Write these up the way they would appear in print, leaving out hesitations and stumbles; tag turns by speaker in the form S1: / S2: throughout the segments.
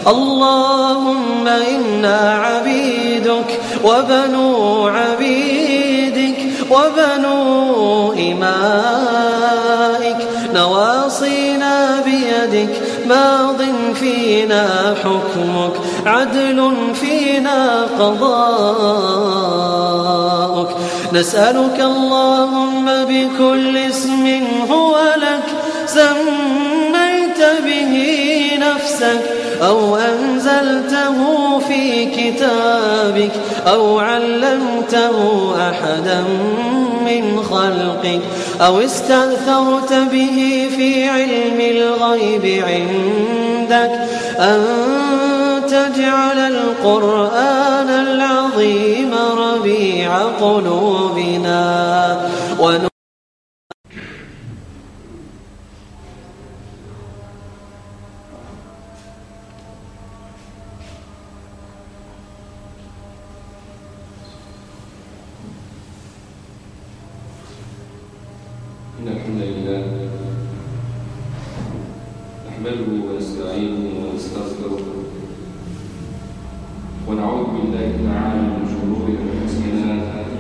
S1: اللهم إنا عبيدك وبنو عبيدك وبنو إمائك، نواصينا بيدك، ماض فينا حكمك، عدل فينا قضاؤك. نسألك اللهم بكل اسم هو لك سميت به نفسك أو أنزلته في كتابك أو علمته أحدا من خلقك أو استأثرت به في علم الغيب عندك أن تجعل القرآن العظيم ربيع قلوبنا
S2: إن الحمد لله نحمده ونستعينه ونستغفره ونعوذ بالله تعالى من شرور أنفسنا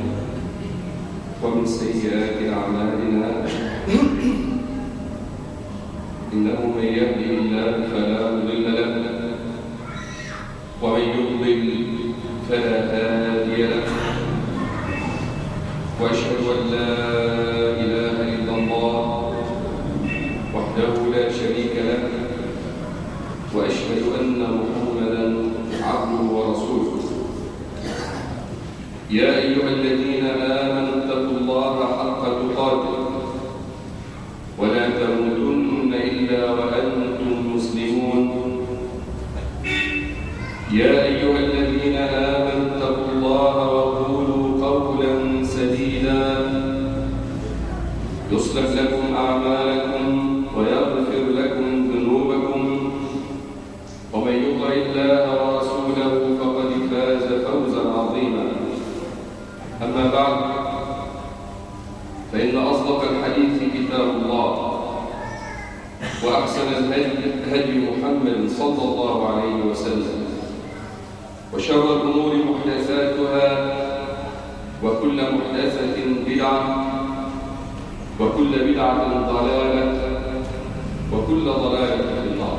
S2: ومن سيئات أعمالنا، إنه من يهده الله فلا مضل له ومن يضلل فلا هادي له، وأشهد أن لا إله إلا الله وحده لا شريك له، وأشهد أن محمدا عبده ورسوله. يا أيها الذين آمنوا اتقوا الله حق تقاته ولا تموتن إلا وأنتم مسلمون. يا أيها الذين آمنوا اتقوا الله وقولوا قولا سديدا يصلح لكم أعمالكم ويغفر لكم ذنوبكم، ومن يطع الله ورسوله فقد فاز فوزا عظيما. أما بعد، فإن أصدق الحديث كتاب الله، وأحسن الهدي محمد صلى الله عليه وسلم، وشر الأمور محدثاتها، وكل محدثة بدعة، وكل بدعة ضلالة، وكل ضلالة في النار.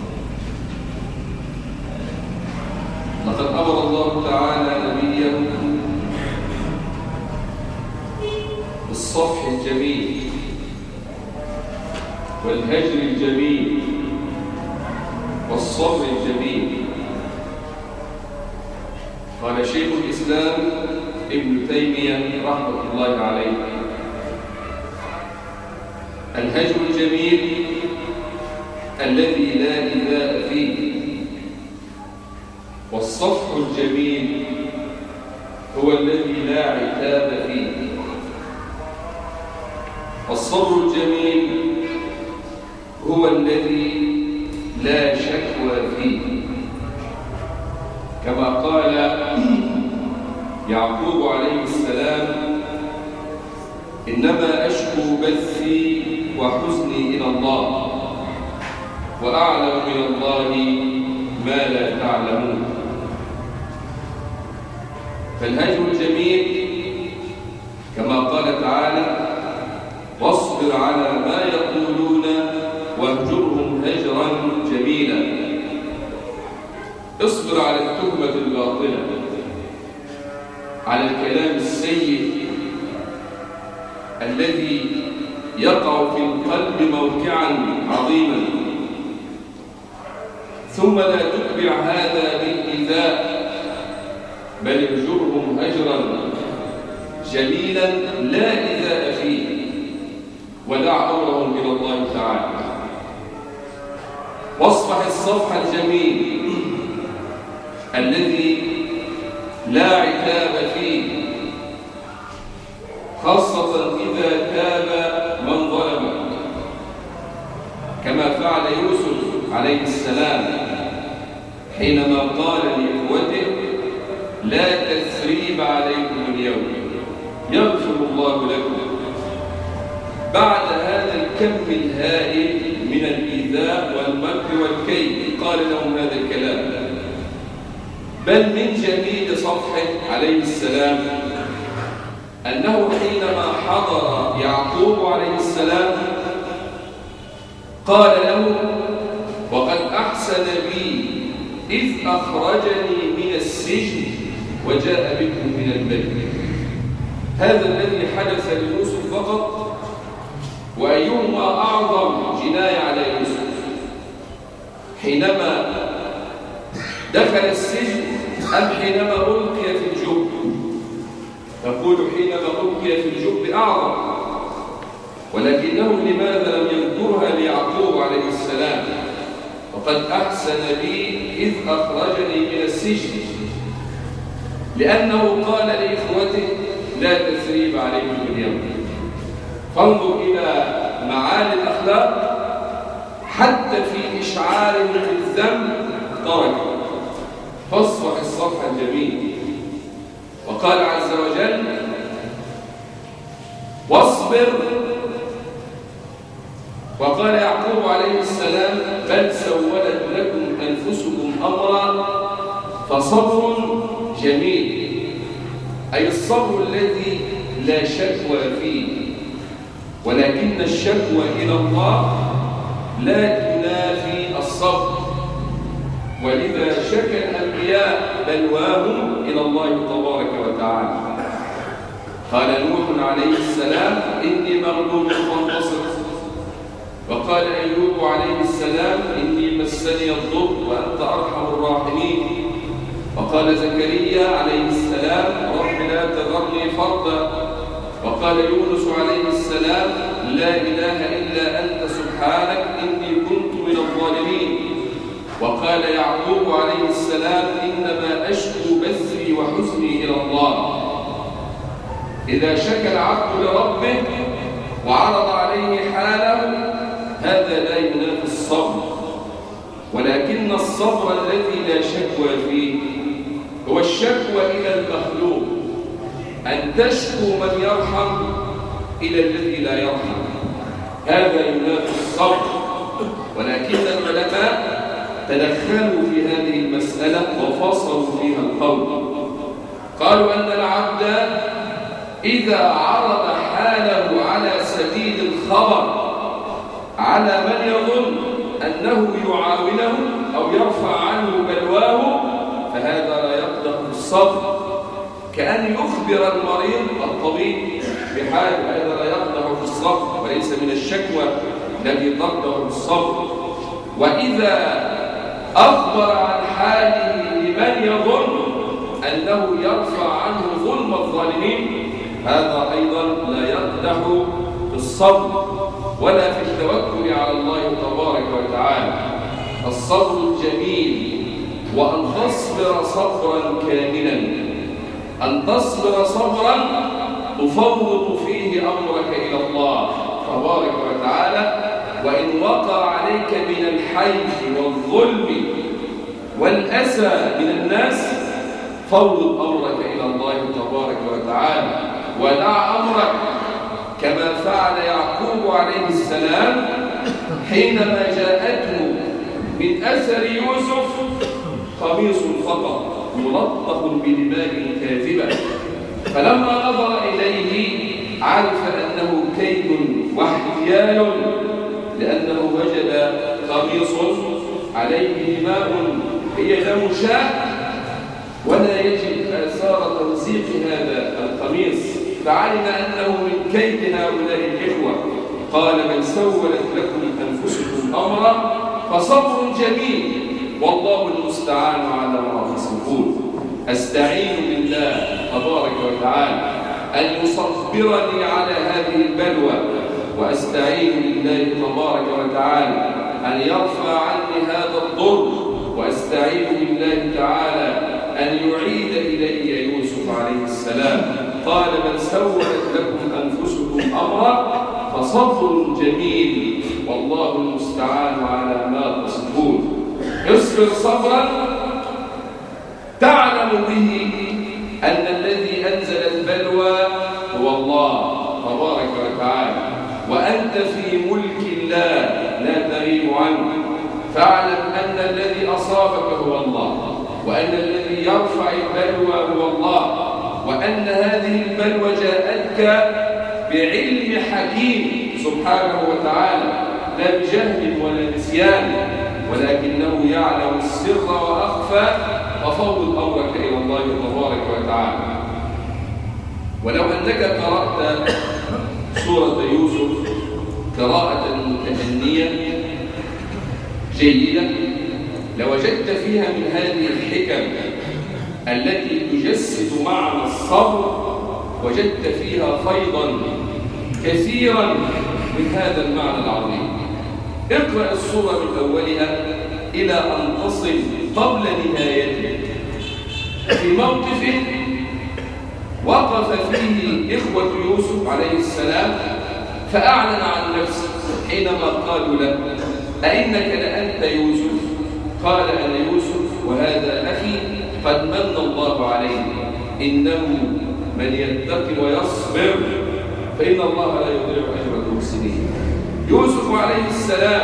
S2: لقد أمر الله تعالى نبيه بالصفح الجميل والهجر الجميل والصبر الجميل. قال شيخ الإسلام ابن تيمية رحمة الله عليه: الهجر الجميل الذي لا إيذاء فيه، والصفح الجميل هو الذي لا عتاب فيه، والصبر الجميل هو الذي لا شكوى فيه. كما قال يعقوب عليه السلام: إنما أشكو بثي وحزني إلى الله، وأعلم من الله ما لا تعلمون. فالهجر الجميل كما قال تعالى: واصبر على ما يقولون واهجرهم هجرا جميلا. اصبر على التهمة الباطلة، على الكلام السيء الذي يقع في القلب موقعا عظيما، ثم لا تتبع هذا بالإيذاء، بل اهجرهم هجرا جميلا لا إيذاء فيه، ودع أمرهم إلى الله تعالى. واصفح الصفح الجميل الذي لا عتاب فيه، خاصة إذا تاب من ظلمك، كما فعل يوسف عليه السلام حينما قال لإخوته: لا تثريب عليكم اليوم يغفر الله لكم. بعد هذا الكم الهائل من الإيذاء والمكر والكيد قال لهم هذا الكلام: بل من جميل صفحه عليه السلام أنه حينما حضر يعقوب عليه السلام قال له: وقد أحسن بي إذ أخرجني من السجن وجاء بكم من البر. هذا الذي حدث ليوسف فقط، وأيهما أعظم جناية على يوسف؟ حينما دخل السجن أم حينما ألقي في الجب؟ تقول حينما ألقي في الجب أعظم، ولكنه لماذا لم يذكرها ليعقوب عليه السلام؟ وقد أحسن بي إذ أخرجني من السجن، لأنه قال لإخوته: لا تثريب عليكم اليوم. فانظر إلى معاني الأخلاق، حتى في إشعار بالذنب ترك. فاصفح الصفح الجميل. وقال عز وجل: واصبر. وقال يعقوب عليه السلام: بل سولت لكم أنفسكم أمرا فصبر جميل، أي الصبر الذي لا شكوى فيه، ولكن الشكوى إلى الله لا تنافي الصبر. ولذا شكى الأنبياء بلواهم إلى الله تبارك وتعالى. قال نوح عليه السلام: إني مغلوب فانتصر. وقال أيوب عليه السلام: إني مسني الضر وأنت أرحم الراحمين. وقال زكريا عليه السلام: رب لا تذرني فردا. وقال يونس عليه السلام: لا إله إلا أنت سبحانك إني كنت من الظالمين. وقال يعقوب عليه السلام: إنما أشكو بثي وحزني إلى الله. إذا شكى العبد لربه وعرض عليه حاله، هذا لا ينافي الصبر، ولكن الصبر الذي لا شكوى فيه هو الشكوى إلى المخلوق، أن تشكو من يرحم إلى الذي لا يرحم. هذا ينافي الصبر، ولكن العلماء تدخلوا في هذه المسألة وفصلوا فيها القول. قالوا أن العبد إذا عرض حاله على سبيل الخبر على من يظن أنه يعاونه أو يرفع عنه بلواه، فهذا لا يقدح في الصبر، كأن يخبر المريض الطبيب بحال، هذا لا يقدح في الصبر وليس من الشكوى الذي تقدح في الصبر. وإذا أخبر عن حاله لمن يظن أنه يرفع عنه ظلم الظالمين، هذا أيضا لا يقدح في الصبر ولا في التوكل على الله تبارك وتعالى. الصبر الجميل، وأن تصبر صبرا كاملا، أن تصبر صبرا تفوض فيه أمرك إلى الله تبارك وتعالى. وإن وقع عليك من الحيف والظلم والأسى من الناس، فوض أمرك إلى الله تبارك وتعالى، ودع أمرك كما فعل يعقوب عليه السلام حينما جاءته من أثر يوسف قميص فقط ملطخ بدماء كاذبة، فلما نظر إليه عرف أنه كيد واحتيال، لأنه وجد قميص عليه دماء هي دم شاة، ولا يجد آثار تلصيق هذا القميص، فعلم أنه من كيد هؤلاء الإخوة. قال: من سولت لكم أنفسكم أمرا فصبر جميل، والله المستعان على ما تصفون. أستعين بالله تبارك وتعالى أن يصبرني على هذه البلوى، وأستعين بالله تبارك وتعالى أن يرفع عني هذا الضر، وأستعين بالله تعالى أن يعيد إلي يوسف عليه السلام. قال: من سولت لكم أنفسكم أمرا فصبر جميل، والله المستعان على ما تصفون. اصبر صبرا تعلم به أن الذي أنزل البلوى هو الله تبارك وتعالى، وأنت في ملك الله لا تغيب عنه، فاعلم أن الذي أصابك هو الله. وأن الذي يرفع البلوى هو الله، وأن هذه البلوى جاءتك بعلم حكيم سبحانه وتعالى، لا بجهل ولا نسيان، ولكنه يعلم السر وأخفى، وفوض أمرك إلى الله تبارك وتعالى. ولو أنك قرأت سورة يوسف قراءة متأنية جيدة لوجدت فيها من هذه الحكم التي تجسد معنى الصبر، وجدت فيها فيضا كثيرا من هذا المعنى العظيم. اقرأ السورة من أولها إلى أن تصل قبل نهايته في موقف وقف فيه إخوة يوسف عليه السلام فأعلن عن نفسه حينما قالوا له: أئنك لأنت يوسف؟ قال: أنا يوسف وهذا أخي قد من الله عليه، إنه من يتق ويصبر فإن الله لا يضيع أجر المحسنين. يوسف عليه السلام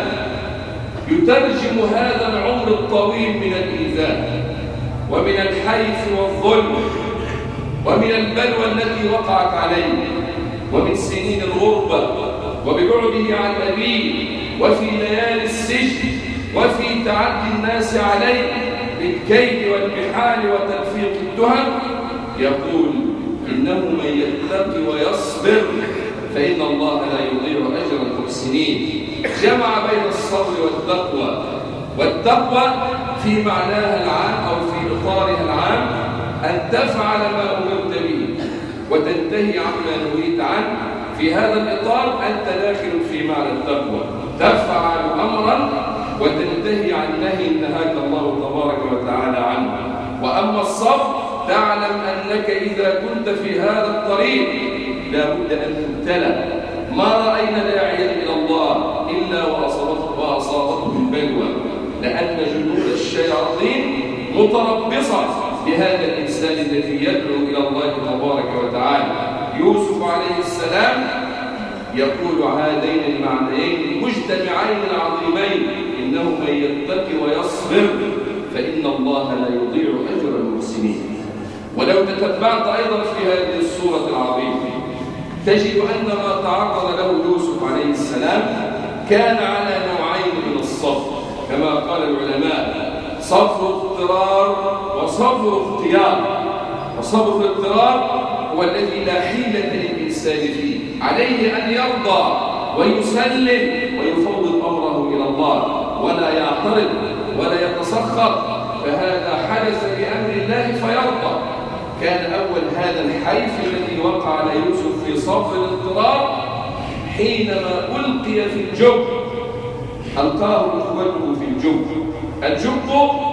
S2: يترجم هذا العمر الطويل من الإيذاء ومن الحيف والظلم ومن البلوى التي وقعت عليه ومن سنين الغربة وببعده عن أبيه وفي ليالي السجن وفي تعدي الناس عليه بالكيد والمحال وتلفيق التهم، يقول: إنه من يتق ويصبر فإن الله لا يضيع أجر المحسنين. جمع بين الصبر والتقوى، والتقوى في معناها العام أو في إطارها العام أن تفعل ما أمرت به وتنتهي عما نهيت عنه. في هذا الإطار أنت داخل في معنى التقوى، تفعل أمرا وتنتهي عن نهي نهاك الله تبارك وتعالى عنه. وأما الصبر تعلم أنك إذا كنت في هذا الطريق لا بد أن تبتلى. ما رأينا داعيا إلى الله إلا وأصابته البلوى، لأن جنود الشياطين متربصة بهذا الإنسان الذي يدعو إلى الله تبارك وتعالى. يوسف عليه السلام يقول هذين المعنيين المجتمعين العظيمين: إنه من يتق ويصبر فإن الله لا يضيع أجر المحسنين. ولو تتبعت أيضا في هذه السورة العظيمة تجد أن ما تعرض له يوسف عليه السلام كان على نوعين من الصبر كما قال العلماء: صبر اضطرار وصبر اختيار. وصبر الاضطرار هو الذي لا حيلة للإنسان فيه، عليه أن يرضى ويسلم ويفوض أمره إلى الله ولا يعترض ولا يتسخط، فهذا حدث بأمر الله فيرضى. كان أول هذا الحيف الذي وقع على يوسف في صبر الاضطرار حينما ألقي في الجب، ألقاه إخوته في الجب. الجب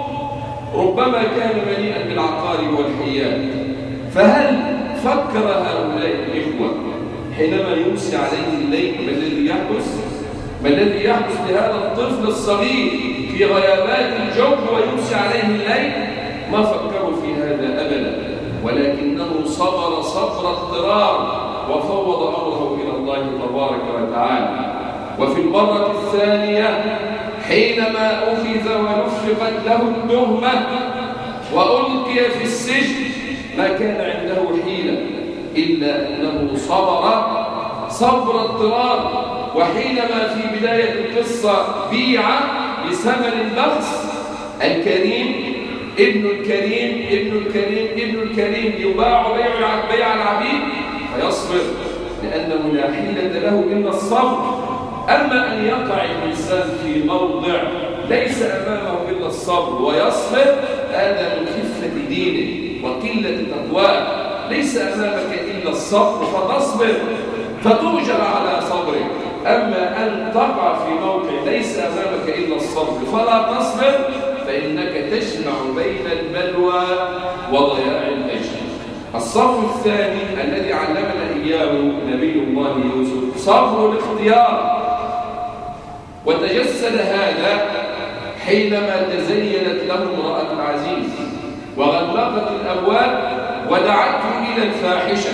S2: ربما كان مليئا بالعقارب والحيات، فهل فكر هؤلاء الإخوة حينما يمسي عليه الليل ما الذي يحدث؟ ما الذي يحدث لهذا الطفل الصغير في غيابات الجب ويمسي عليه الليل؟ ما فكروا في هذا أبدا، ولكنه صبر صبر اضطرار وفوض أمره إلى الله تبارك وتعالى. وفي المرة الثانية حينما أخذ ونفقت له التهمة وألقي في السجن ما كان عنده حيلة إلا أنه صبر اضطرار. وحينما في بداية القصة بيع بثمن بخس الكريم ابن الكريم ابن الكريم ابن الكريم يباع بيع العبيد فيصبر لأنه لا حيلة له إلا الصبر. أما أن يقع الإنسان في موضع ليس أمامه إلا الصبر ويصبر، هذا من خفة دينه وقلة تقواه. ليس أمامك إلا الصبر فتصبر فتؤجر على صبرك، أما أن تقع في موقع ليس أمامك إلا الصبر فلا تصبر فإنك تجمع بين البلوى وضياع الأجر. الصبر الثاني الذي علمنا إياه نبي الله يوسف صبر الاختيار، وتجسد هذا حينما تزينت له امرأة العزيز وغلقت الأبواب ودعته إلى الفاحشة.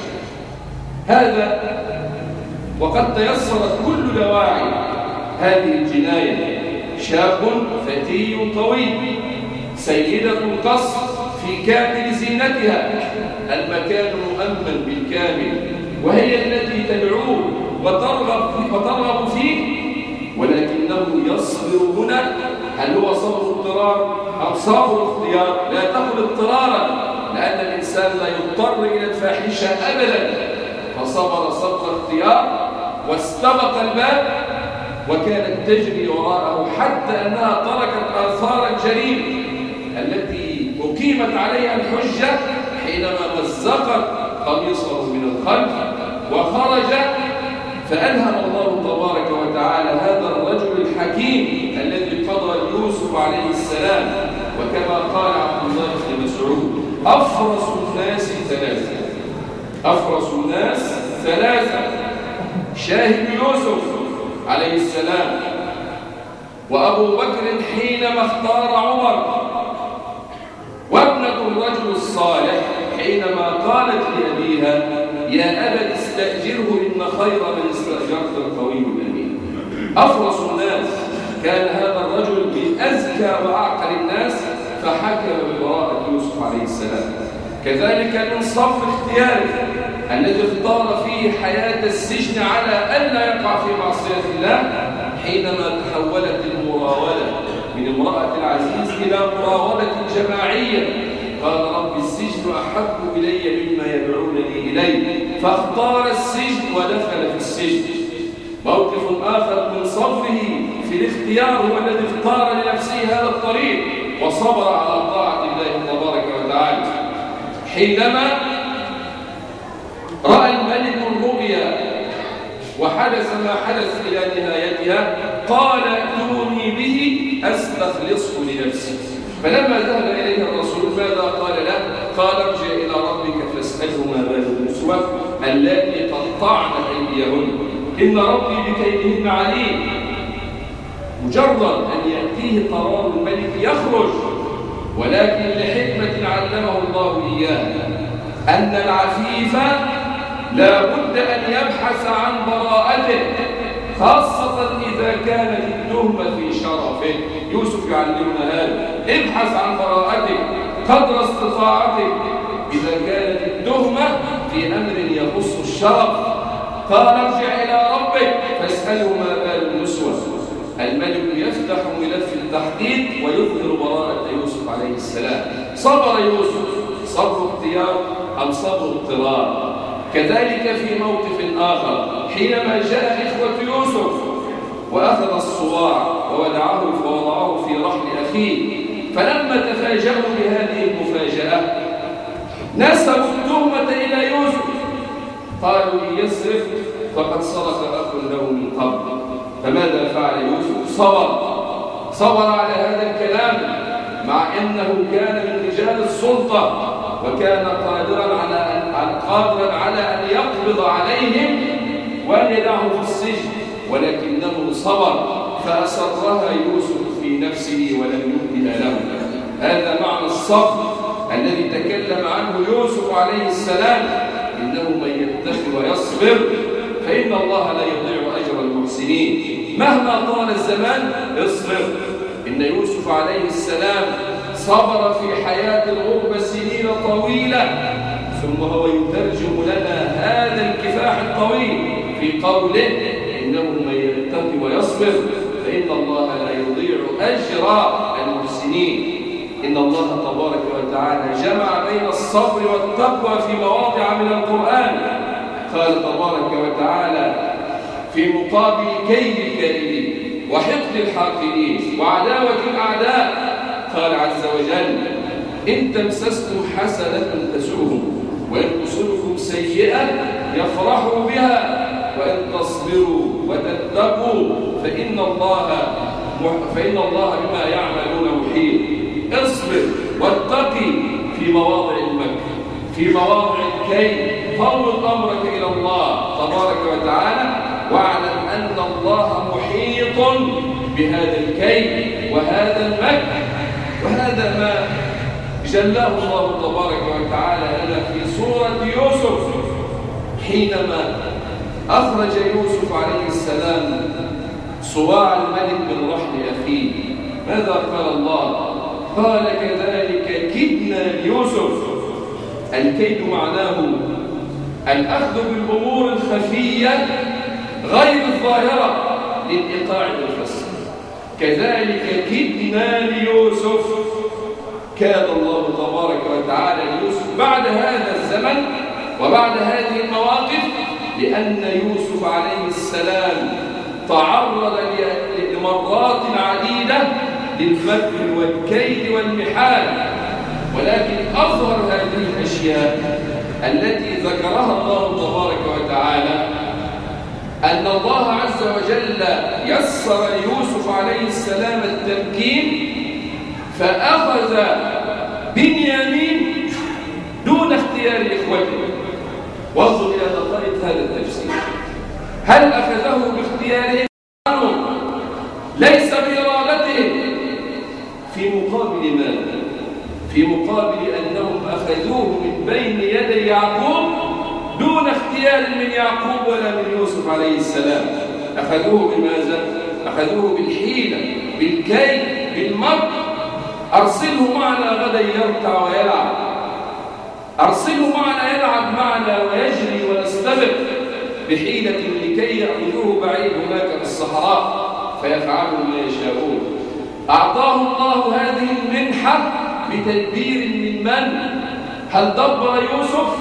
S2: هذا وقد تيسرت كل دواعي هذه الجناية. شاب فتي طويل سيدة القصر في كامل زينتها، المكان مؤمن بالكامل، وهي التي تدعوه وترغب فيه، ولكنه يصبر هنا. هل هو صبر اضطرار أو صبر اختيار؟ لا تقل اضطرارا، لأن الإنسان لا يضطر إلى الفاحشة أبدا، فصبر صبر اختيار واستبق الباب، وكانت تجري وراءه حتى أنها تركت آثار الجريمة التي أقيمت عليها الحجة حينما مزقت قميصه من الخلف وخرج. فألهم الله تبارك وتعالى هذا الرجل الحكيم الذي قضى يوسف عليه السلام، وكما قال عبد الله بن مسعود: أفرس الناس ثلاثة، أفرس الناس ثلاثة: شاهد يوسف عليه السلام، وأبو بكر حينما اختار عمر، وابنة الرجل الصالح حينما قالت لأبيها: يا أبت استأجره إن خير من استأجرت القوي الأمين. أفرس الناس كان هذا الرجل من أذكى وأعقل الناس، فحكم ببراءة يوسف عليه السلام. كذلك من صبر اختياره الذي اختار فيه حياة السجن على ألا يقع في معصية الله، حينما تحولت المراودة من امرأة العزيز إلى مراودة جماعية، قال: رب السجن أحب إلي مما يدعونني إليه، فاختار السجن ودخل في السجن. موقف آخر من صبره في الاختيار هو الذي اختار لنفسه هذا الطريق وصبر على طاعة الله تبارك وتعالى. حينما رأى الملك الرؤيا وحدث ما حدث إلى نهايتها، قال: ائتوني به أستخلصه لنفسي. فلما ذهب إليه الرسول ماذا قال له؟ قال: ارجع إلى ربك فاسأله ما بال النسوة اللاتي قطعن أيديهن إن ربي بكيدهن عليم. مجرد أن يأتيه قرار الملك يخرج، ولكن لحكمة علمه الله إياها أن العفيف لا بد أن يبحث عن براءته، خاصة إذا كانت التهمة في شرفه. يوسف يعلمنا هذا: ابحث عن براءتك قدر استطاعتك إذا كانت التهمة في أمر يخص الشرف. قال: ارجع إلى ربك فاسأله ما بال النسوة. الملك يفتح ملف التحقيق ويظهر براءة يوسف عليه السلام. صبر يوسف صبر اختيار أم صبر اضطرار؟ كذلك في موقف آخر حينما جاء إخوة يوسف وأخذ الصواع ووضعه في رحل أخيه، فلما تفاجأوا بهذه المفاجأة نسبوا التهمة إلى يوسف، قالوا: إن يسرق فقد سرق أخ له من قبل. فماذا فعل يوسف؟ صبر على هذا الكلام، مع أنه كان من رجال السلطة وكان قادرا على أن يقبض عليهم وأن يدعهم في السجن، ولكنه صبر فأسرها يوسف في نفسه ولم يبدها له. هذا معنى الصبر الذي تكلم عنه يوسف عليه السلام: إنه من يتقي ويصبر فإن الله لا يضيع أجر المحسنين. مهما طال الزمان اصبر. إن يوسف عليه السلام صبر في حياة الغربة سنين طويلة، ثم هو يترجم لنا هذا الكفاح الطويل في قوله: إنه من يتقي ويصبر فإن الله لا يضيع أجر المحسنين. إن الله تبارك وتعالى جمع بين الصبر والتقوى في مواضع من القرآن. قال تبارك وتعالى في مقابل كيد الكائدين وحقد الحاقدين وعداوة الأعداء، قال عز وجل: إن تمسسكم حسنة تسؤهم وإن تصبكم سيئة يفرحوا بها وإن تصبروا وتتقوا فإن الله بما يعملون محيط. اصبر واتقي في مواضع المكر، في مواضع الكيد، فوض أمرك إلى الله تبارك وتعالى، واعلم أن الله محيط بهذا الكيد وهذا المكر. وهذا ما جلاه الله تبارك وتعالى لنا في سورة يوسف حينما أخرج يوسف عليه السلام صواع الملك من رحل أخيه. ماذا قال الله؟ قال كذلك كدنا ليوسف. الكيد معناه الأخذ بالأمور الخفية غير الظاهرة للإيقاع بالخصم. كذلك كدنا ليوسف، كاد الله تبارك وتعالى ليوسف بعد هذا الزمن وبعد هذه المواقف، لأن يوسف عليه السلام تعرض لمرات عديدة للمكر والكيد والمحال، ولكن أظهر هذه الأشياء التي ذكرها الله تبارك وتعالى أن الله عز وجل يسر ليوسف عليه السلام التمكين، فأخذ بنيامين دون اختيار إخوته. وانظر إلى دقائق هذا التفسير، هل أخذه باختيارهم عنهم ليس بإرادتهم؟ في مقابل ماذا؟ في مقابل أنهم أخذوه من بين يدي يعقوب دون اختيار من يعقوب ولا من يوسف عليه السلام. أخذوه بماذا؟ أخذوه بالحيلة، بالكيد، بالمكر. أرسله معنا غدا يرتع ويلعب، أرسله معنا يلعب معنا ويجري ونستبق بحيلة لكي يأخذوه بعيد هناك في الصحراء فيفعلوا ما يشاءون. أعطاه الله هذه المنحة بتدبير من؟ هل دبر يوسف؟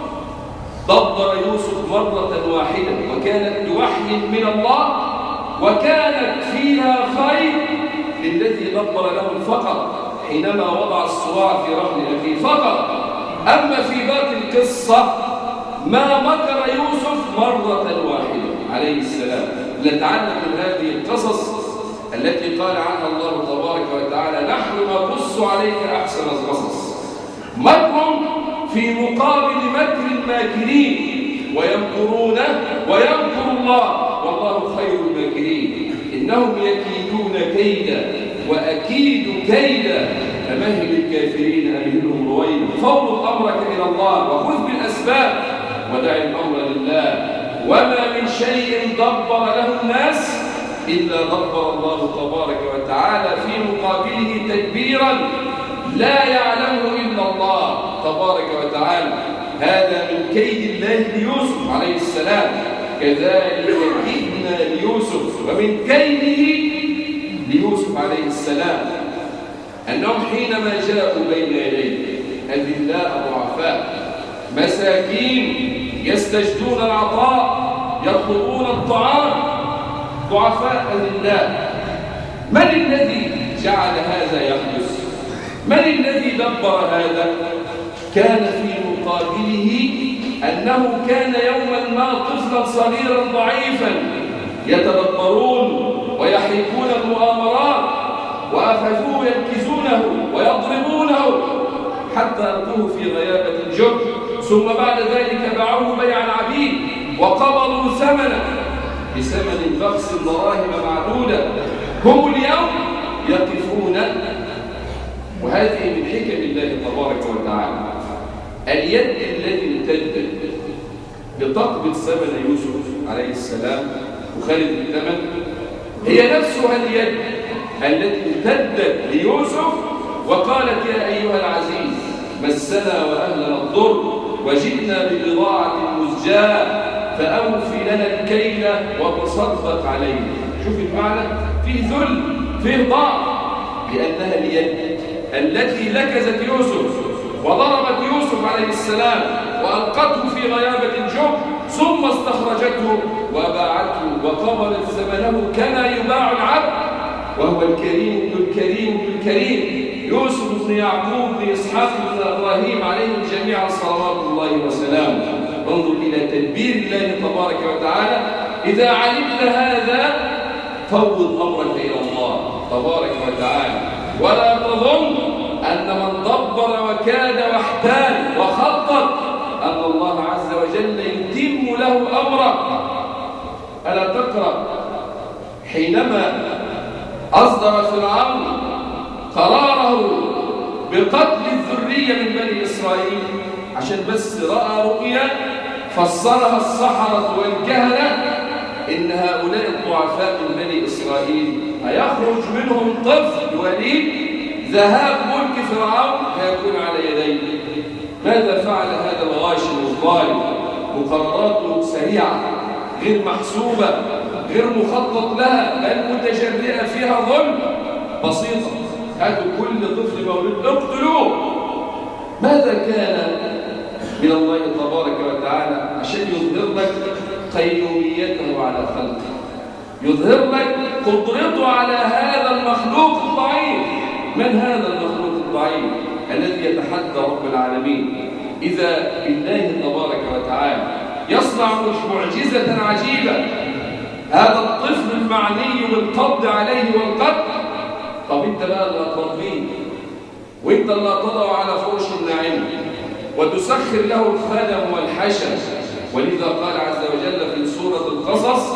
S2: دبر يوسف مرة واحدة، وكانت بوحي من الله، وكانت فيها خير للذي دبر له فقط حينما وضع الصواع في رحل أخيه فقط. أما في باقي القصة ما مكر يوسف مرة واحدة عليه السلام. نتعلم من هذه القصص التي قال عنها الله تبارك وتعالى نحن نقص عليك أحسن القصص. مكر في مقابل مكر الماكرين، ويمكرون ويمكر الله والله خير الماكرين. إنهم يكيدون كيدا وأكيد كيدا فمهل الكافرين أمهلهم رويدا. فوض أمرك إلى الله وخذ بالأسباب ودع الأمر لله. وما من شيء دبر له الناس إلا دبر الله تبارك وتعالى في مقابله تدبيرا لا يعلمه إلا الله تبارك وتعالى. هذا من كيد الله ليوسف عليه السلام. كذلك كدنا ليوسف، ومن كيده ليوسف عليه السلام أنهم حينما جاءوا بين يديه أذلاء ضعفاء مساكين يستجدون العطاء يطلبون الطعام، ضعفاء أذلاء. من الذي جعل هذا يحدث؟ من الذي دبر هذا؟ كان في مقابله أنه كان يوما ما طفلا صغيرا ضعيفا يتدبرون ويحركون المؤامرات، وأخذوه ينكزونه ويضربونه حتى ألقوه في غيابة الجب، ثم بعد ذلك باعوه بيع العبيد وقبضوا ثمنه بثمن بخس دراهم معدودة. هم اليوم يقفون، وهذه من حكم الله تبارك وتعالى. اليد التي امتدت لتقبض ثمن يوسف عليه السلام وخالد الثمن هي نفسها اليد التي امتدت ليوسف وقالت يا أيها العزيز مسنا وأهلنا الضر وجئنا ببضاعة مزجاة فأوفي لنا الكيل وتصدق علينا. شوف المعنى، فيه ذل، فيه ضعف، لأنها اليد التي لكزت يوسف وضربت يوسف عليه السلام وألقته في غيابة الجب، ثم استخرجته وباعته وقبضت ثمنه كما يباع العبد، وهو الكريم ابن الكريم ابن الكريم يوسف بن يعقوب بن إسحاق بن إبراهيم عليهم جميعا صلوات الله وسلامه. انظر إلى تدبير الله تبارك وتعالى. إذا علمت هذا فوض أمرك إلى الله تبارك وتعالى، ولا تظن أن من دبر وكاد واحتال وخطط أن الله عز وجل يتم له أمره. ألا تقرأ حينما أصدر فرعون قراره بقتل الذرية من بني إسرائيل عشان بس رأى رؤيا فسرها السحرة والكهنة إن هؤلاء الضعفاء من بني إسرائيل هيخرج منهم طفل وليد ذهاب ملك فرعون هيكون على يديه. ماذا فعل هذا الغاشم الظالم؟ مقرراته سريعة، غير محسوبة، غير مخطط لها، بل متجرئة فيها ظلم. بسيطة، هاتوا كل طفل مولود اقتلوه. ماذا كان من الله تبارك وتعالى عشان يظهر لك قيوميته على خلقه، يظهر لك قدرته على هذا المخلوق الضعيف. من هذا المخلوق الضعيف الذي يتحدى رب العالمين؟ إذا بالله تبارك وتعالى يصنع معجزة عجيبة، هذا الطفل المعني بالقبض عليه والقتل. طب انت بقى اللي هتربيه، وانت اللي هتضعه على فرش النعيم، وتسخر له الخدم والحشم. ولذا قال عز وجل في سورة القصص: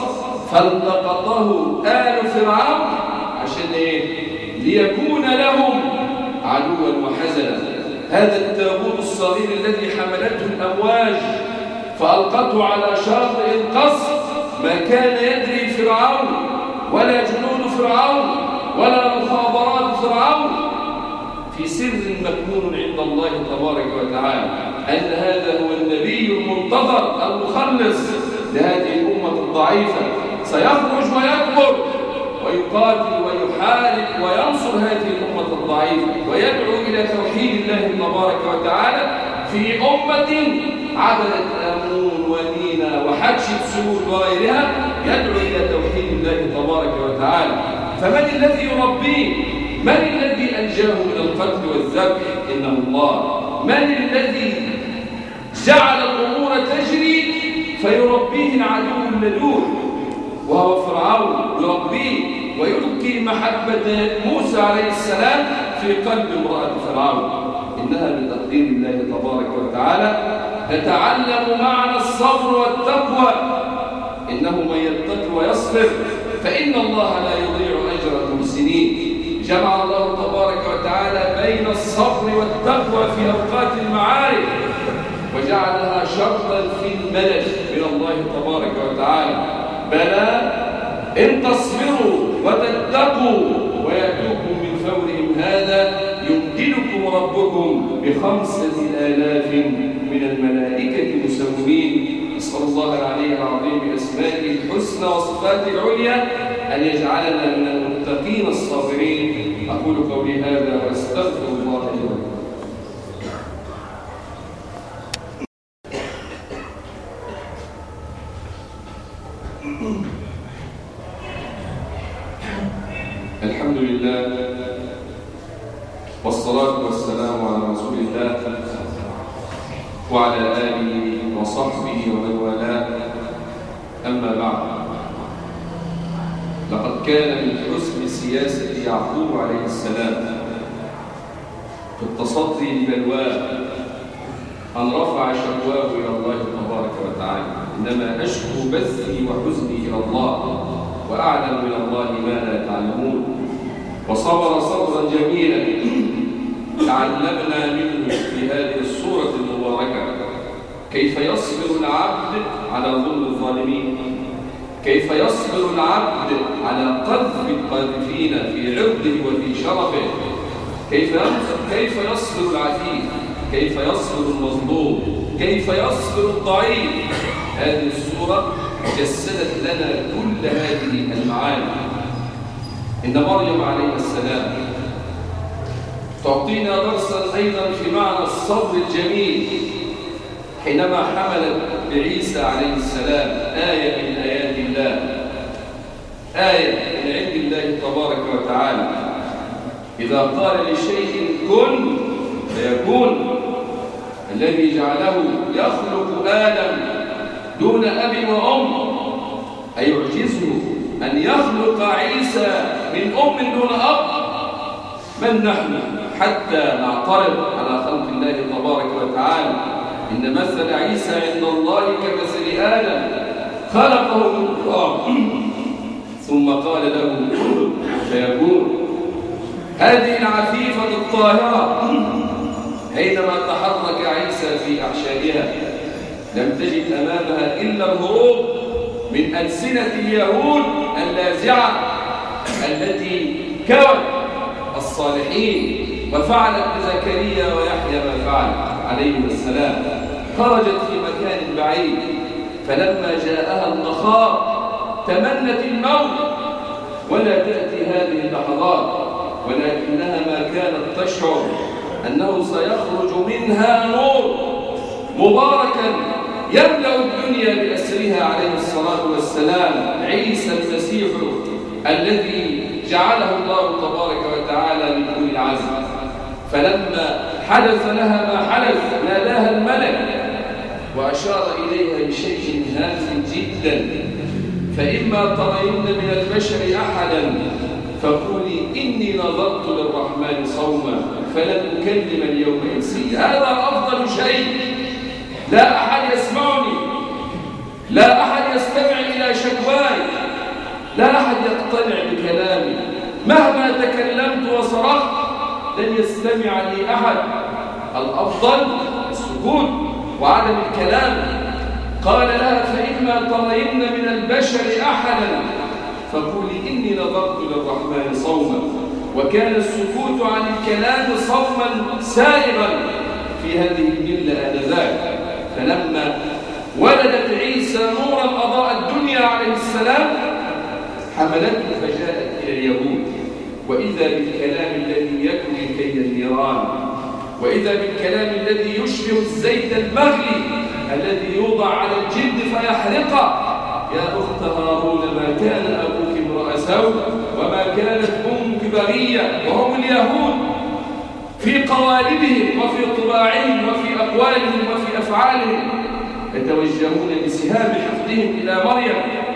S2: فالتقطه آل فرعون. عشان ايه؟ ليكون لهم عدوا وحزنا. هذا التابوت الصغير الذي حملته الأمواج فألقته على شاطئ القصر، ما كان يدري فرعون ولا جنود فرعون ولا مخابرات فرعون في سر مكنون عند الله تبارك وتعالى أن هذا هو النبي المنتظر المخلص لهذه الأمة الضعيفة، سيخرج ويكبر ويقاتل ويحارب وينصر هذه الأمة الضعيفة، ويدعو إلى توحيد الله تبارك وتعالى في أمة عبدت آمون ونينا وحتشبسوت وغيرها، يدعو إلى توحيد الله تبارك وتعالى. فمن الذي يربيه؟ من الذي أنجاه من القتل والذبح؟ إنه الله. من الذي جعل الأمور تجري فيربيه العدو اللدود وهو فرعون؟ يربيه ويلقي محبة موسى عليه السلام في قلب امرأة فرعون. إنها بتقدير الله تبارك وتعالى. نتعلم معنى الصبر والتقوى. إنه من يتقي ويصبر فإن الله لا يضيع أجر المحسنين. جمع الله تبارك وتعالى بين الصبر والتقوى في أوقات المعارك، وجعلها شرطا في المدد من الله تبارك وتعالى. بلى إن تصبروا وتتقوا ويأتوكم من فورهم هذا يمددكم ربكم ب5,000 من الملائكة مسومين. أسأل الله العلي العظيم بأسمائه الحسنى وصفاته العليا أن يجعلنا من المتقين الصابرين. أقول قولي هذا وأستغفر الله لي ولكم. الحمد لله والصلاة والسلام على رسول الله وعلى آله وصحبه ومن والاه. أما بعد، لقد كان من حسن سياسة يعقوب عليه السلام في التصدي لبلواه أن رفع شكواه إلى الله تبارك وتعالى: إنما أشكو بثي وحزني إلى الله وأعلم من الله ما لا تعلمون. وصبر صبرا جميلا تعلمنا منه في هذه السورة المباركة كيف يصبر العبد على ظلم الظالمين، كيف يصبر العبد على قذف القاذفين في عرضه وفي شرفه، كيف يصبر العفيف، كيف يصبر المظلوم، كيف يصبر الضعيف. هذه السورة جسدت لنا كل هذه المعاني. إن مريم عليه السلام تعطينا درسا أيضا في معنى الصبر الجميل حينما حملت بعيسى عليه السلام آية من آيات الله، آية من عند الله تبارك وتعالى. إذا قال لشيء كن فيكون، الذي جعله يخلق آدم دون أب وأم أيعجزه أن يخلق عيسى من أم دون أب؟ من نحن حتى نعترض على خلق الله تبارك وتعالى؟ إن مثل عيسى عند الله كمثل آدم خلقه من تراب ثم قال له كن فيكون. هذه العفيفة الطاهرة حينما تحرك عيسى في أحشائها لم تجد أمامها إلا الهروب من ألسنة اليهود اللاذعة التي كوت الصالحين وفعلت بزكريا ويحيى ما فعل عليهما السلام. خرجت في مكان بعيد، فلما جاءها المخاض تمنت الموت، ولا تأتي هذه اللحظات، ولكنها ما كانت تشعر أنه سيخرج منها نور مباركا يملأ الدنيا بأسرها عليه الصلاة والسلام، عيسى المسيح الذي جعله الله تبارك وتعالى من أولي العزم. فلما حدث لها ما حدث ناداها الملك وأشار إليها بشيء هام جدا: فإما ترين من البشر أحدا فقولي إني نظرت للرحمن صوما فلن أكلم اليوم إنسيا. هذا أفضل شيء، لا أحد يسمعني، لا أحد يستمع إلى شكواي، لا أحد يقتنع بكلامي، مهما تكلمت وصرخت لن يستمع لي أحد. الأفضل السكوت وعدم الكلام. قال لها: فإما ترين من البشر أحدا فقولي إني نظرت للرحمن صوما. وكان السكوت عن الكلام صوما سائغا في هذه الملة آنذاك. فلما ولدت عيسى نورا أضاء الدنيا عليه السلام حملته فجاءت إلى اليهود، وإذا بالكلام الذي يكوي كي النيران، وإذا بالكلام الذي يشبه الزيت المغلي الذي يوضع على الجلد فيحرقه: يا أخت هارون ما كان أبوك امرأ سوء وما كانت أمك بغية. وهم اليهود في قوالبهم وفي طباعهم وفي أقوالهم وفي أفعالهم يتوجهون بسهام حقدهم إلى مريم،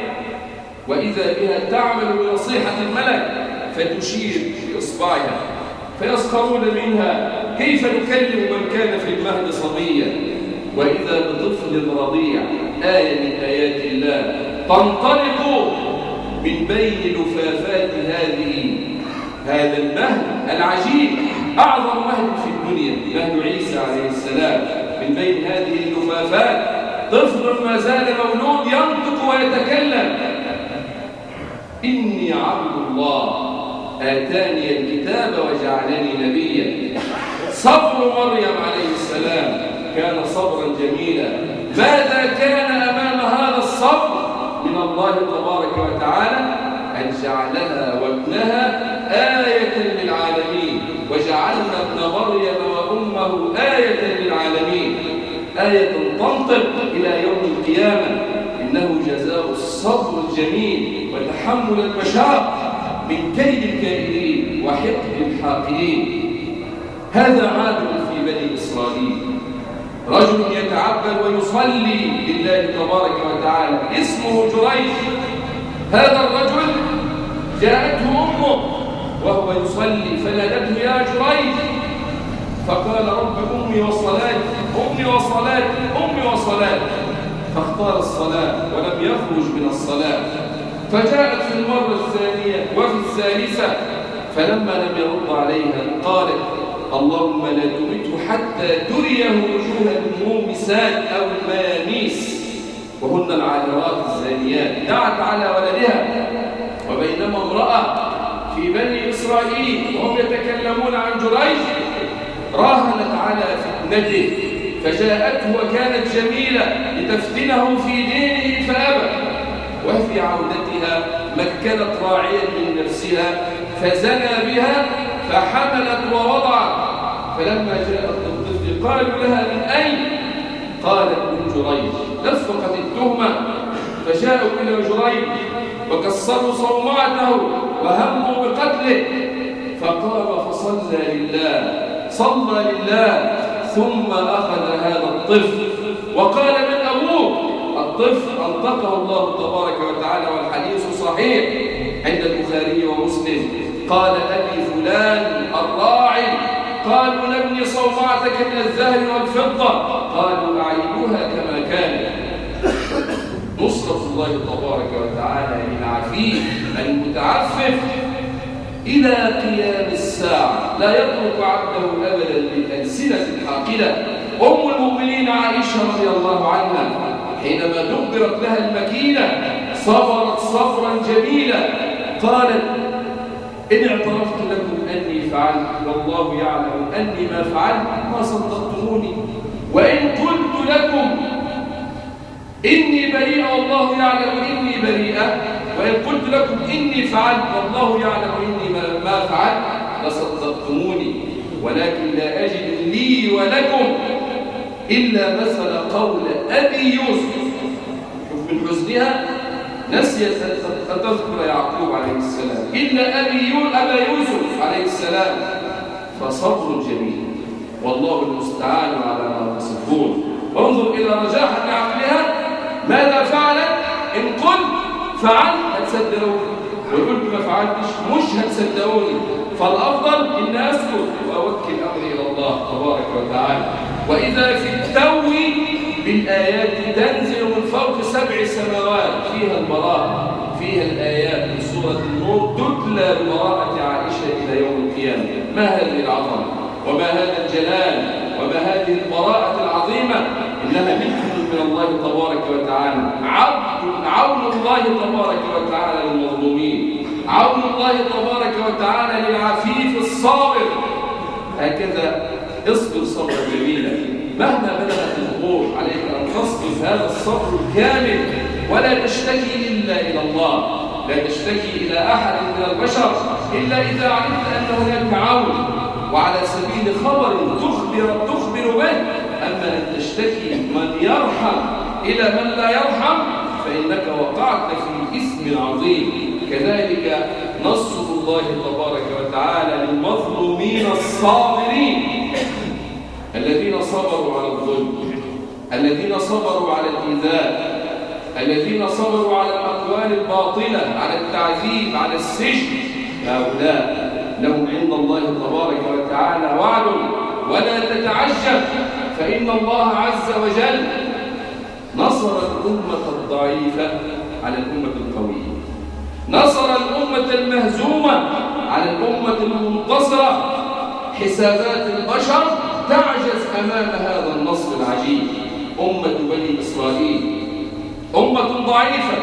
S2: وإذا بها تعمل بنصيحة الملك فتشير بإصبعها فيسخرون منها: كيف نكلم من كان في المهد صبيا؟ وإذا بطفل رضيع آية من آيات الله تنطلق من بين لفافات هذا المهد العجيب، أعظم مهد في الدنيا مهد عيسى عليه السلام. من بين هذه اللفافات طفل ما زال مولود ينطق ويتكلم: إني عبد الله آتاني الكتاب وجعلني نبيا. صبر مريم عليه السلام كان صبرا جميلا. ماذا كان أمام هذا الصبر من الله تبارك وتعالى؟ أن جعلها وابنها آية للعالمين، وجعلنا ابن مريم وأمه آية للعالمين، آية تنطق إلى يوم القيامة. إنه جزاء الصبر الجميل وتحمل المشاق من كيد الكائدين وحقد الحاقدين. هذا عادل في بني إسرائيل، رجل يتعبد ويصلي لله تبارك وتعالى اسمه جريج. هذا الرجل جاءته أمه وهو يصلي فنادته: يا جريج. فقال: رب أمي وصلاتي، أمي وصلاتي، أمي وصلاتي. فاختار الصلاة ولم يخرج من الصلاة. فجاءت في المرة الثانية وفي الثالثة، فلما لم يرد عليها قالت: اللهم لا تمته حتى تريه وجوه المومسات أو المياميس، وهن العاهرات الزانيات. دعت على ولدها، وبينما امرأة في بني إسرائيل وهم يتكلمون عن جريج راهنت على فتنته، فجاءته وكانت جميلة لتفتنه في دينه فأبى. وفي عودتها مكنت راعيا من نفسها فزنى بها فحملت ووضعت. فلما جاءت الطفل قالوا لها: من أين؟ قالت: من جريج. لفقت التهمة، فجاءوا إلى جريج وكسروا صومعته وهموا بقتله، فقام فصلى لله، صلى لله، ثم أخذ هذا الطفل وقال: من أبوك؟ الطفل أنطقه الله تبارك وتعالى والحديث صحيح عند البخاري ومسلم. قال: أبي فلان الراعي. قالوا: نبني صومعتك من الذهب والفضة. قالوا: أعيدوها كما كانت. نصرة الله تبارك وتعالى للعفيف المتعفف إلى قيام الساعة، لا يترك عبده أبدا بالألسنة الحاقدة. أم المؤمنين عائشة رضي الله عنها حينما دبرت لها المكينة صبرت صبرا جميلا. قالت: إن اعترفت لكم أني فعلت والله يعلم أني ما فعلت ما صدقتموني، وإن قلت لكم إني بريئة والله يعلم إني بريئة، وإن قلت لكم إني فعلت والله يعلم إني ما فعلت لصدقتموني، ولكن لا أجد لي ولكم إلا مثل قول أبي يوسف. شوف من حزنها نسيت أن تذكر يعقوب عليه السلام، إلا أبا يوسف عليه السلام، فصبر جميل والله المستعان على ما تصفون. وانظر إلى رجاحة عقلها، ماذا فعلت؟ إن قلت فعلت هتصدقوني، وقلت ما فعلتش مش هتصدقوني، فالأفضل إن أسكت وأوكل أمري إلى الله تبارك وتعالى. وإذا في التو بالآيات تنزل من فوق 7 سماوات فيها البراءة، فيها الآيات من سورة النور تتلى ببراءة عائشة إلى يوم القيامة. ما هذه العظمة وما هذا الجلال وما هذه البراءة العظيمة؟ إنها منحة من الله تبارك وتعالى، عون الله تبارك وتعالى للمظلومين، عون الله تبارك وتعالى للعفيف الصابر. هكذا اصبر صبرا جميلا مهما بلغت الأمور، عليك أن تصبر هذا الصبر الكامل ولا تشتكي إلا إلى الله، لا تشتكي إلى أحد من البشر إلا إذا علمت أن هناك عون وعلى سبيل خبر تخبر به. أما أن تشتكي من يرحم إلى من لا يرحم فإنك وقعت في إثم عظيم. كذلك نصر الله تبارك وتعالى للمظلومين الصابرين الذين صبروا على الظلم، الذين صبروا على الإيذاء، الذين صبروا على الأقوال الباطلة، على التعذيب، على السجن. هؤلاء لهم عند الله تبارك وتعالى وعد. ولا تتعجب، فإن الله عز وجل نصر الأمة الضعيفة على الأمة القوية، نصر الأمة المهزومة على الأمة المنتصرة. حسابات البشر تعجز أمام هذا النصر العجيب. أمة بني إسرائيل أمة ضعيفة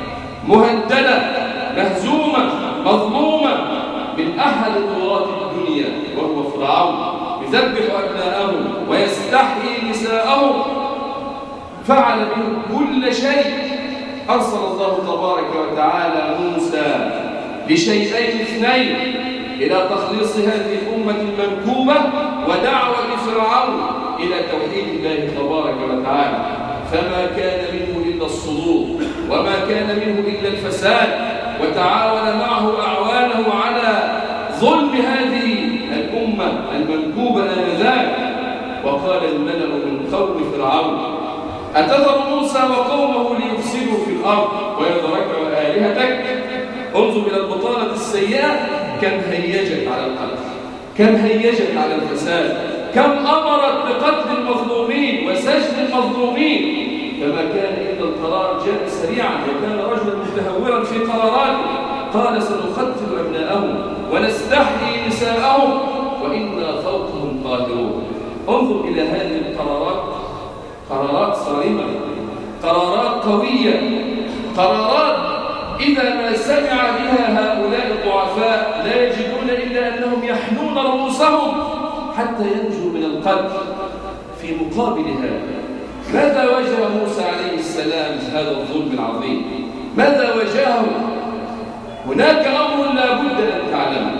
S2: مهددة مهزومة مظلومة من أحد طغاة الدنيا وهو فرعون، يذبح أبناءهم ويستحيي نساءهم، فعل بهم كل شيء. أرسل الله تبارك وتعالى موسى بشيئين اثنين إلى تخليص هذه الأمة المنكوبة ودعوة فرعون إلى توحيد الله تبارك وتعالى. فما كان منه إلا الصدور وما كان منه إلا الفساد، وتعاون معه أعوانه على ظلم هذه الأمة المنكوبة آنذاك. وقال الملأ من قوم فرعون أتذر موسى وقومه ليفسدوا في الأرض ويذرك وآلهتك. انظر إلى البطالة السيئة، كم هيجت على القتل، كم هيجت على الفساد، كم أمرت بقتل المظلومين وسجن المظلومين. فما كان إلا القرار جاء سريعا، وكان رجلا متهورا في قراراته، قال سنقتل أبناءهم ونستحيي نساءهم وإنا فوقهم قادرون. انظر إلى هذه القرارات، قرارات صارمة، قرارات قوية، قرارات إذا ما سمع بها هؤلاء الضعفاء لا يجدون إلا أنهم يحنون رؤوسهم حتى ينجوا من القتل. في مقابل هذا ماذا واجه موسى عليه السلام هذا الظلم العظيم؟ ماذا واجهه؟ هناك أمر لا بد أن تعلمه.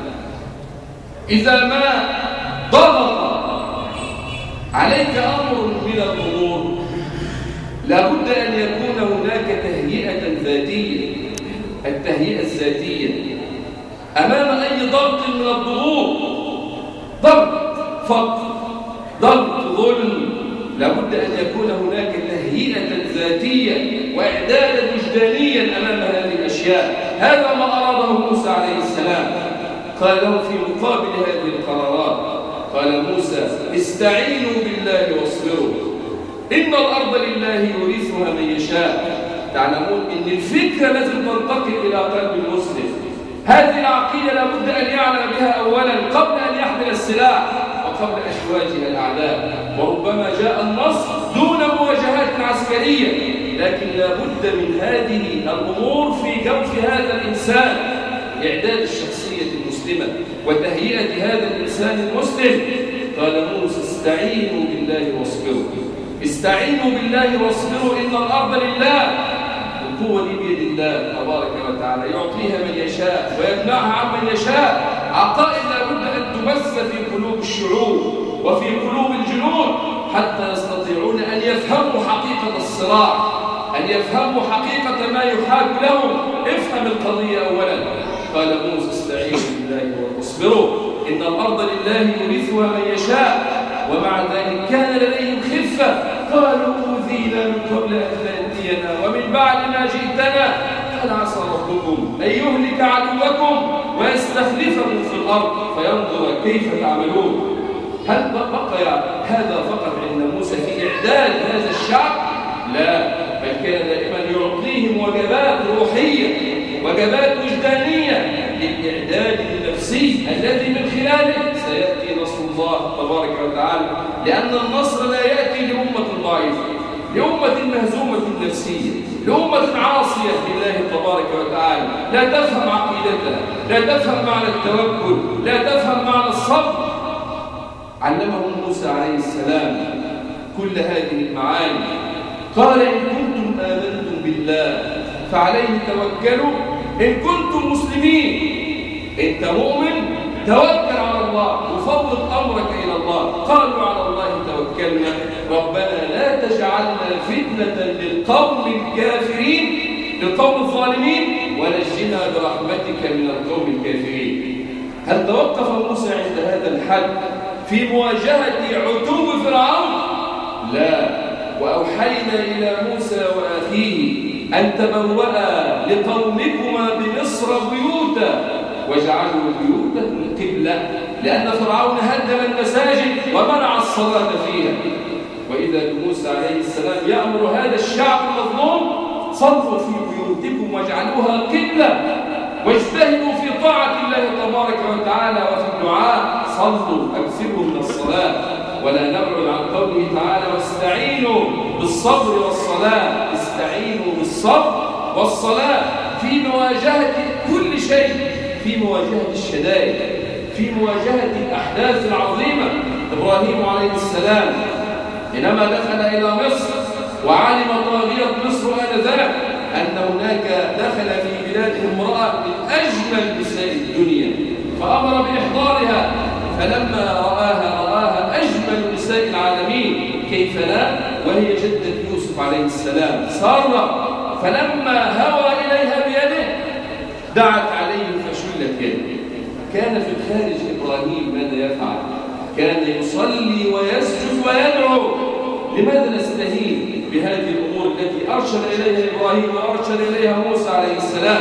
S2: إذا ما ضغط عليك أمر من الأمور لا بد أن يكون هناك تهيئة ذاتية. التهيئة الذاتية أمام أي ضغط من الضغوط، ضغط فقر، ضغط ظلم، لا بد أن يكون هناك تهيئة ذاتية وإعدادا وجدانيا أمام هذه الأشياء. هذا ما أراده موسى عليه السلام. قال له في مقابل هذه القرارات، قال موسى استعينوا بالله واصبروا إن الأرض لله يورثها من يشاء. تعلمون أن الفكرة لازم تنتقل إلى قلب المسلم. هذه العقيدة لا بد أن يعلم بها أولا قبل أن يحمل السلاح وقبل أشواجها الأعداء. وربما جاء النصر دون مواجهات عسكرية، لكن لا بد من هذه الأمور في جوف هذا الإنسان. إعداد الشخصية المسلمة وتهيئة هذا الإنسان المسلم. قال موسى استعينوا بالله واصبروا، استعينوا بالله واصبروا إن الأرض لله، القوة دي بيد الله تبارك وتعالى، يعطيها من يشاء ويمنعها عمن يشاء. عقائد لابد أن تبث في قلوب الشعوب وفي قلوب الجنود حتى يستطيعون أن يفهموا حقيقة الصراع، أن يفهموا حقيقة ما يحاج لهم. افهم القضية أولا. قال موسى استعينوا بالله واصبروا إن الأرض لله يورثها من يشاء. ومع ذلك كان لديهم خفة، قالوا أوذينا من قبل أن تأتينا ومن بعد ما جئتنا، قال عسى ربكم أن يهلك عدوكم ويستخلفكم في الأرض فينظر كيف تعملون. هل بقي هذا فقط عند موسى في إعداد هذا الشعب؟ لا، بل كان دائما يعطيهم وجبات روحية، وجبات وجدانية للإعداد النفسي الذي من خلاله سيأتي نصر الله تبارك وتعالى. لأن النصر لا يأتي لأمة ضعيفة، لأمة مهزومة نفسيا، لأمة عاصية لله تبارك وتعالى، لا تفهم عقيدتها، لا تفهم معنى التوكل، لا تفهم معنى الصبر. علمهم موسى عليه السلام كل هذه المعاني. قال إن كنتم آمنتم بالله فعليه توكلوا إن كنتم مسلمين. أنت مؤمن، توكل على الله وفوض أمرك إلى الله. قالوا على الله توكلنا ربنا لا تجعلنا فتنة للقوم الكافرين، للقوم الظالمين، ونجنا برحمتك من القوم الكافرين. هل توقف موسى عند هذا الحد في مواجهة عتو فرعون؟ لا. وأوحينا إلى موسى وأخيه أن تبوأ لقومكما بمصر بيوتا واجعلوا بيوتكم قبلة، لأن فرعون هدم المساجد ومنع الصلاة فيها. وإذا بموسى عليه السلام يأمر هذا الشعب المظلوم صلوا في بيوتكم واجعلوها قبلة، واجتهدوا في طاعة الله تبارك وتعالى وفي الدعاء، صلوا أكثروا من الصلاة. ولا نبعد عن قوله تعالى واستعينوا بالصبر والصلاة. استعينوا بالصبر والصلاة في مواجهة كل شيء، في مواجهة الشدائد، في مواجهة الأحداث العظيمة. إبراهيم عليه السلام حينما دخل إلى مصر وعلم طاغية مصر آنذاك أن هناك دخل في بلاده امرأة من أجمل نساء الدنيا، فأمر بإحضارها. فلما رآها أجمل نساء العالمين، كيف لا وهي جدة يوسف عليه السلام، سارة. فلما هوى إليها بيده دعت عليه فشلت يده. كان في الخارج إبراهيم ماذا يفعل؟ كان يصلي ويسجد ويدعو. لماذا نستهين بهذه الأمور التي أرشد إليها إبراهيم وأرشد إليها موسى عليه السلام؟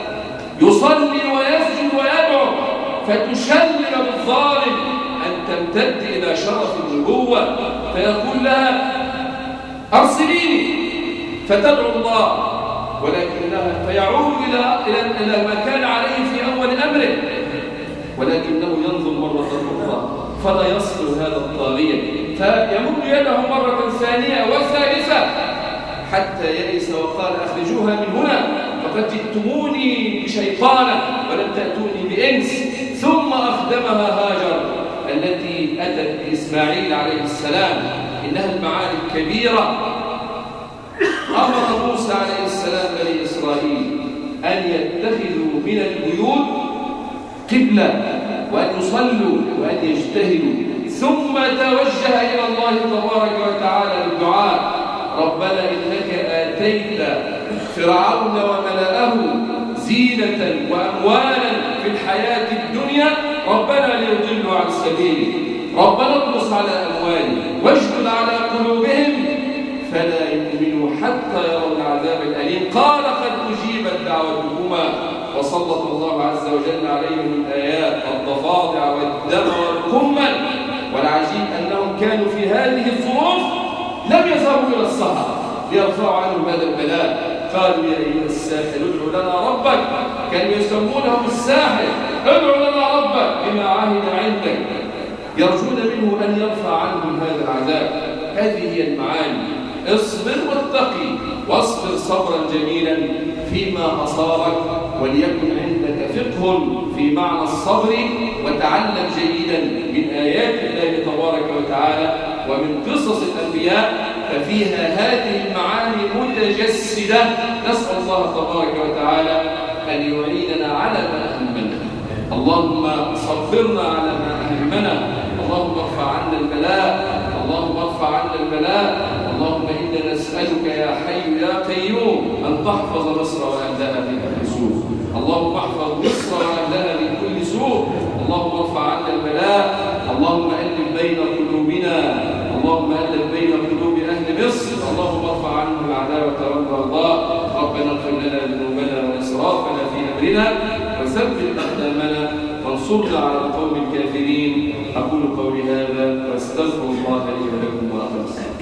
S2: يصلي ويسجد ويدعو، فتشمل بالظالم أن تمتد إلى شرف النبوة، فيقول لها أرسليني، فتدعو الله، ولكنها فيعود إلى ما كان عليه في أول أمره، ولكنه ينظر مرة أخرى فلا يصل هذا الطاغية، فيمد يده مرة ثانية وثالثة حتى يئس وقال أخرجوها من هنا فقد جئتموني بشيطانة ولم تأتوني بإنس. ثم أخدمها هاجر التي أتت بإسماعيل عليه السلام. إنها المعاني الكبيرة. أمر موسى عليه السلام بني إسرائيل أن يتخذوا من البيوت قبلة وأن يصلوا وأن يجتهدوا. ثم توجه إلى الله تبارك وتعالى بالدعاء ربنا إنك آتيت فرعون وملأه زينة وأموالا في الحياة الدنيا ربنا ليضلوا عن سبيلك ربنا اطمس على أموالهم واشدد على قلوبهم فلا يؤمنوا حتى يروا العذاب الأليم. قال قد أجيبت دعوتكما وسلط الله عز وجل عليهم الآيات الضفادع والدم والقمل. والعجيب أنهم كانوا في هذه الظروف لم يذهبوا إلى الصحراء ليرفعوا عنهم هذا البلاء. قالوا يا أيها الساحر ادع لنا ربك، كانوا يسمونه الساحر، ادع لنا ربك بما عهد عندك، يرجون منه أن يرفع عنهم هذا العذاب. هذه هي المعاني. اصبر واتقي واصبر صبرا جميلا فيما أصابك وليكن عندك فقه في معنى الصبر، وتعلم جيدا من آيات الله تبارك وتعالى ومن قصص الأنبياء، ففيها هذه المعاني متجسدة. نسأل الله تبارك وتعالى أن يعيننا على ما أهمنا. اللهم صبرنا على ما أهمنا، اللهم ارفع عنا البلاء، اللهم ارفع عنا البلاء. اللهم إنا نسألك يا حي يا قيوم أن تحفظ مصر وأهلها من كل سوء. اللهم احفظ مصر وأهلها من كل سوء. اللهم ارفع عنا البلاء. اللهم ألف بين قلوبنا، اللهم ألف بين قلوب أهل مصر. اللهم ارفع عنهم العداوة والبغضاء. ربنا اغفر لنا ذنوبنا وإسرافنا في أمرنا، وثبت أقدامنا وانصرنا على القوم الكافرين. أقول قولي هذا واستغفر الله لي ولكم وأقم الصلاة.